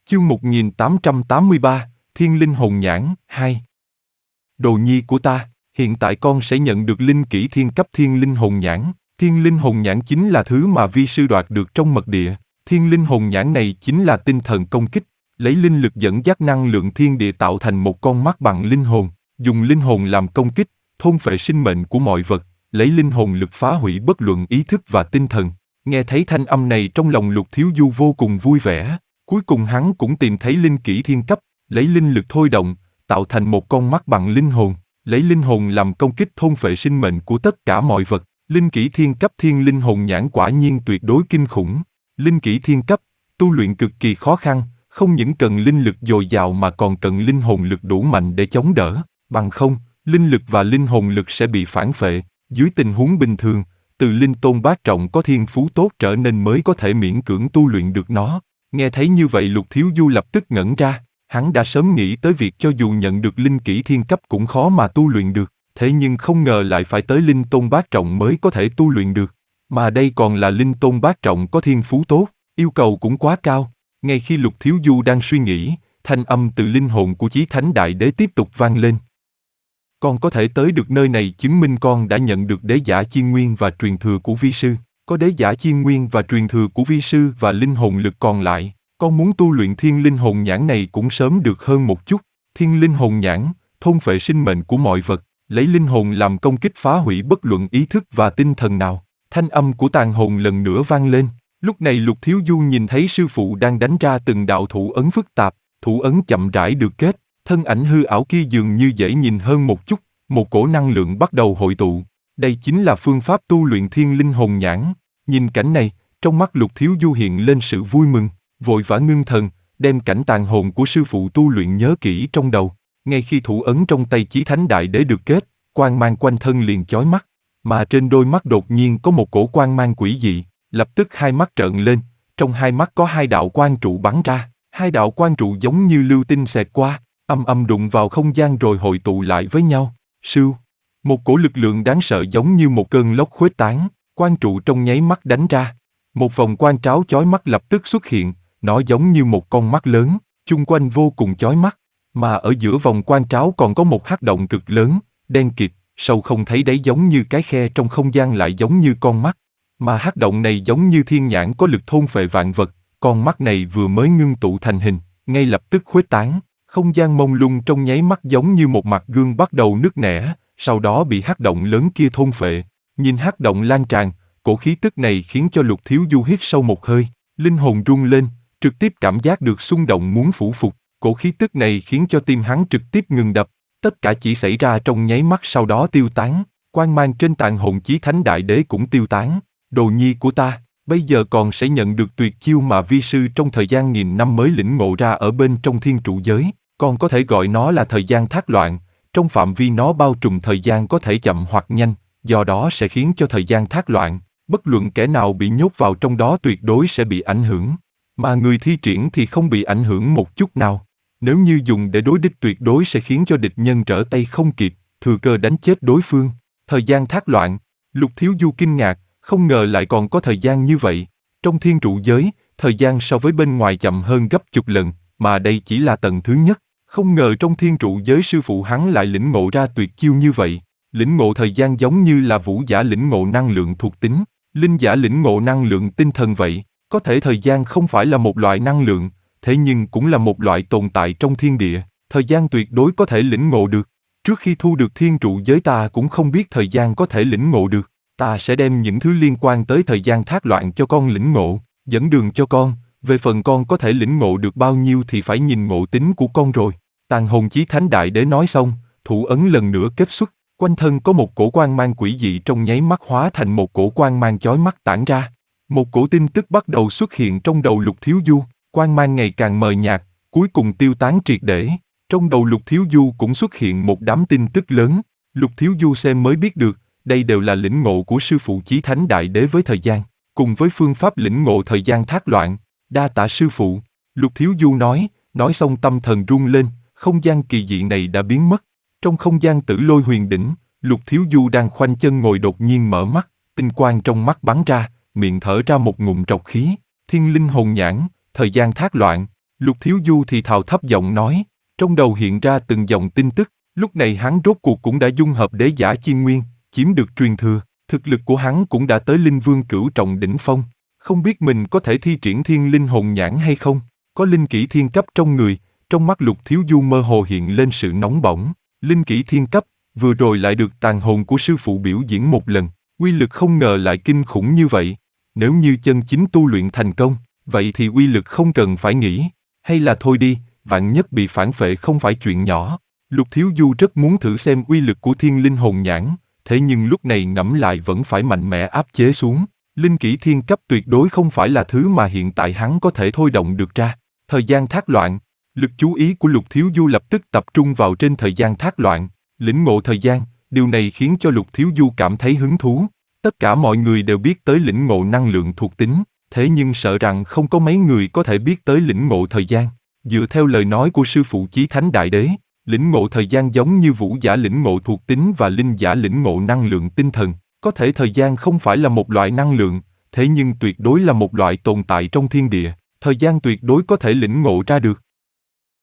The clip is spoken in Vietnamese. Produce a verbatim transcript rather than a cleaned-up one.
Chương một nghìn tám trăm tám mươi ba, Thiên Linh Hồn Nhãn, hai. Đồ nhi của ta, hiện tại con sẽ nhận được linh kỹ thiên cấp Thiên Linh Hồn Nhãn. Thiên Linh Hồn Nhãn chính là thứ mà vi sư đoạt được trong mật địa. Thiên Linh Hồn Nhãn này chính là tinh thần công kích, lấy linh lực dẫn dắt năng lượng thiên địa tạo thành một con mắt bằng linh hồn, dùng linh hồn làm công kích, thôn phệ sinh mệnh của mọi vật, lấy linh hồn lực phá hủy bất luận ý thức và tinh thần. Nghe thấy thanh âm này trong lòng Lục Thiếu Du vô cùng vui vẻ. Cuối cùng hắn cũng tìm thấy linh kỹ thiên cấp, lấy linh lực thôi động, tạo thành một con mắt bằng linh hồn, lấy linh hồn làm công kích thôn phệ sinh mệnh của tất cả mọi vật. Linh kỹ thiên cấp Thiên Linh Hồn Nhãn quả nhiên tuyệt đối kinh khủng. Linh kỹ thiên cấp, tu luyện cực kỳ khó khăn, không những cần linh lực dồi dào mà còn cần linh hồn lực đủ mạnh để chống đỡ, bằng không, linh lực và linh hồn lực sẽ bị phản phệ. Dưới tình huống bình thường, từ linh tôn bát trọng có thiên phú tốt trở nên mới có thể miễn cưỡng tu luyện được nó. Nghe thấy như vậy Lục Thiếu Du lập tức ngẩn ra, hắn đã sớm nghĩ tới việc cho dù nhận được linh kỹ thiên cấp cũng khó mà tu luyện được, thế nhưng không ngờ lại phải tới linh tôn bát trọng mới có thể tu luyện được, mà đây còn là linh tôn bát trọng có thiên phú tốt, yêu cầu cũng quá cao. Ngay khi Lục Thiếu Du đang suy nghĩ, thanh âm từ linh hồn của Chí Thánh Đại Đế tiếp tục vang lên. Con có thể tới được nơi này chứng minh con đã nhận được đế giả chi nguyên và truyền thừa của vi sư. Có đế giả chi nguyên và truyền thừa của vi sư và linh hồn lực còn lại, con muốn tu luyện Thiên Linh Hồn Nhãn này cũng sớm được hơn một chút. Thiên Linh Hồn Nhãn, thôn phệ sinh mệnh của mọi vật, lấy linh hồn làm công kích phá hủy bất luận ý thức và tinh thần nào. Thanh âm của tàn hồn lần nữa vang lên. Lúc này Lục Thiếu Du nhìn thấy sư phụ đang đánh ra từng đạo thủ ấn phức tạp, thủ ấn chậm rãi được kết, thân ảnh hư ảo kia dường như dễ nhìn hơn một chút, một cổ năng lượng bắt đầu hội tụ. Đây chính là phương pháp tu luyện Thiên Linh Hồn Nhãn. Nhìn cảnh này, trong mắt Lục Thiếu Du hiện lên sự vui mừng, vội vã ngưng thần, đem cảnh tàn hồn của sư phụ tu luyện nhớ kỹ trong đầu. Ngay khi thủ ấn trong tay Chí Thánh Đại Đế được kết, quang mang quanh thân liền chói mắt, mà trên đôi mắt đột nhiên có một cổ quang mang quỷ dị, lập tức hai mắt trợn lên, trong hai mắt có hai đạo quang trụ bắn ra, hai đạo quang trụ giống như lưu tinh xẹt qua, âm âm đụng vào không gian rồi hội tụ lại với nhau. Sưu, một cổ lực lượng đáng sợ giống như một cơn lốc khuếch tán. Quang trụ trong nháy mắt đánh ra, một vòng quang tráo chói mắt lập tức xuất hiện, nó giống như một con mắt lớn, chung quanh vô cùng chói mắt, mà ở giữa vòng quang tráo còn có một hắc động cực lớn, đen kịt, sâu không thấy đáy giống như cái khe trong không gian lại giống như con mắt, mà hắc động này giống như thiên nhãn có lực thôn phệ vạn vật, con mắt này vừa mới ngưng tụ thành hình, ngay lập tức khuếch tán, không gian mông lung trong nháy mắt giống như một mặt gương bắt đầu nứt nẻ, sau đó bị hắc động lớn kia thôn phệ. Nhìn hắc động lan tràn, cổ khí tức này khiến cho Lục Thiếu Du hít sâu một hơi, linh hồn rung lên, trực tiếp cảm giác được xung động muốn phủ phục. Cổ khí tức này khiến cho tim hắn trực tiếp ngừng đập, tất cả chỉ xảy ra trong nháy mắt sau đó tiêu tán, quang mang trên tàn hồn Chí Thánh Đại Đế cũng tiêu tán. Đồ nhi của ta, bây giờ còn sẽ nhận được tuyệt chiêu mà vi sư trong thời gian nghìn năm mới lĩnh ngộ ra ở bên trong thiên trụ giới, con có thể gọi nó là thời gian thác loạn, trong phạm vi nó bao trùm thời gian có thể chậm hoặc nhanh. Do đó sẽ khiến cho thời gian thác loạn, bất luận kẻ nào bị nhốt vào trong đó tuyệt đối sẽ bị ảnh hưởng, mà người thi triển thì không bị ảnh hưởng một chút nào. Nếu như dùng để đối địch tuyệt đối sẽ khiến cho địch nhân trở tay không kịp, thừa cơ đánh chết đối phương. Thời gian thác loạn, Lục Thiếu Du kinh ngạc, không ngờ lại còn có thời gian như vậy. Trong thiên trụ giới, thời gian so với bên ngoài chậm hơn gấp chục lần, mà đây chỉ là tầng thứ nhất. Không ngờ trong thiên trụ giới sư phụ hắn lại lĩnh ngộ ra tuyệt chiêu như vậy. Lĩnh ngộ thời gian giống như là vũ giả lĩnh ngộ năng lượng thuộc tính, linh giả lĩnh ngộ năng lượng tinh thần vậy. Có thể thời gian không phải là một loại năng lượng, thế nhưng cũng là một loại tồn tại trong thiên địa, thời gian tuyệt đối có thể lĩnh ngộ được. Trước khi thu được thiên trụ giới ta cũng không biết thời gian có thể lĩnh ngộ được, ta sẽ đem những thứ liên quan tới thời gian thác loạn cho con lĩnh ngộ, dẫn đường cho con, về phần con có thể lĩnh ngộ được bao nhiêu thì phải nhìn ngộ tính của con rồi. Tàn hồn Chí Thánh Đại Đế nói xong, thủ ấn lần nữa kết xuất. Quanh thân có một cổ quang mang quỷ dị trong nháy mắt hóa thành một cổ quang mang chói mắt tản ra. Một cổ tin tức bắt đầu xuất hiện trong đầu Lục Thiếu Du, quang mang ngày càng mờ nhạt, cuối cùng tiêu tán triệt để. Trong đầu Lục Thiếu Du cũng xuất hiện một đám tin tức lớn. Lục Thiếu Du xem mới biết được, đây đều là lĩnh ngộ của sư phụ Chí Thánh Đại Đế với thời gian, cùng với phương pháp lĩnh ngộ thời gian thác loạn. Đa tạ sư phụ, Lục Thiếu Du nói, nói xong tâm thần rung lên, không gian kỳ dị này đã biến mất. Trong không gian Tử Lôi Huyền Đỉnh, Lục Thiếu Du đang khoanh chân ngồi đột nhiên mở mắt, tinh quang trong mắt bắn ra, miệng thở ra một ngụm trọc khí. Thiên Linh Hồn Nhãn, thời gian thác loạn. Lục Thiếu Du thì thào thấp giọng nói, trong đầu hiện ra từng dòng tin tức, lúc này hắn rốt cuộc cũng đã dung hợp đế giả chi nguyên, chiếm được truyền thừa, thực lực của hắn cũng đã tới linh vương cửu trọng đỉnh phong, không biết mình có thể thi triển thiên linh hồn nhãn hay không, có linh kỹ thiên cấp trong người, trong mắt Lục Thiếu Du mơ hồ hiện lên sự nóng bỏng, linh kỹ thiên cấp, vừa rồi lại được tàn hồn của sư phụ biểu diễn một lần, uy lực không ngờ lại kinh khủng như vậy, nếu như chân chính tu luyện thành công, vậy thì uy lực không cần phải nghĩ, hay là thôi đi, vạn nhất bị phản phệ không phải chuyện nhỏ. Lục Thiếu Du rất muốn thử xem uy lực của thiên linh hồn nhãn, thế nhưng lúc này ngẫm lại vẫn phải mạnh mẽ áp chế xuống. Linh kỹ thiên cấp tuyệt đối không phải là thứ mà hiện tại hắn có thể thôi động được ra. Thời gian thác loạn, lực chú ý của Lục Thiếu Du lập tức tập trung vào trên thời gian thác loạn, lĩnh ngộ thời gian, điều này khiến cho Lục Thiếu Du cảm thấy hứng thú. Tất cả mọi người đều biết tới lĩnh ngộ năng lượng thuộc tính, thế nhưng sợ rằng không có mấy người có thể biết tới lĩnh ngộ thời gian. Dựa theo lời nói của sư phụ Chí Thánh Đại Đế, lĩnh ngộ thời gian giống như vũ giả lĩnh ngộ thuộc tính và linh giả lĩnh ngộ năng lượng tinh thần. Có thể thời gian không phải là một loại năng lượng, thế nhưng tuyệt đối là một loại tồn tại trong thiên địa, thời gian tuyệt đối có thể lĩnh ngộ ra được.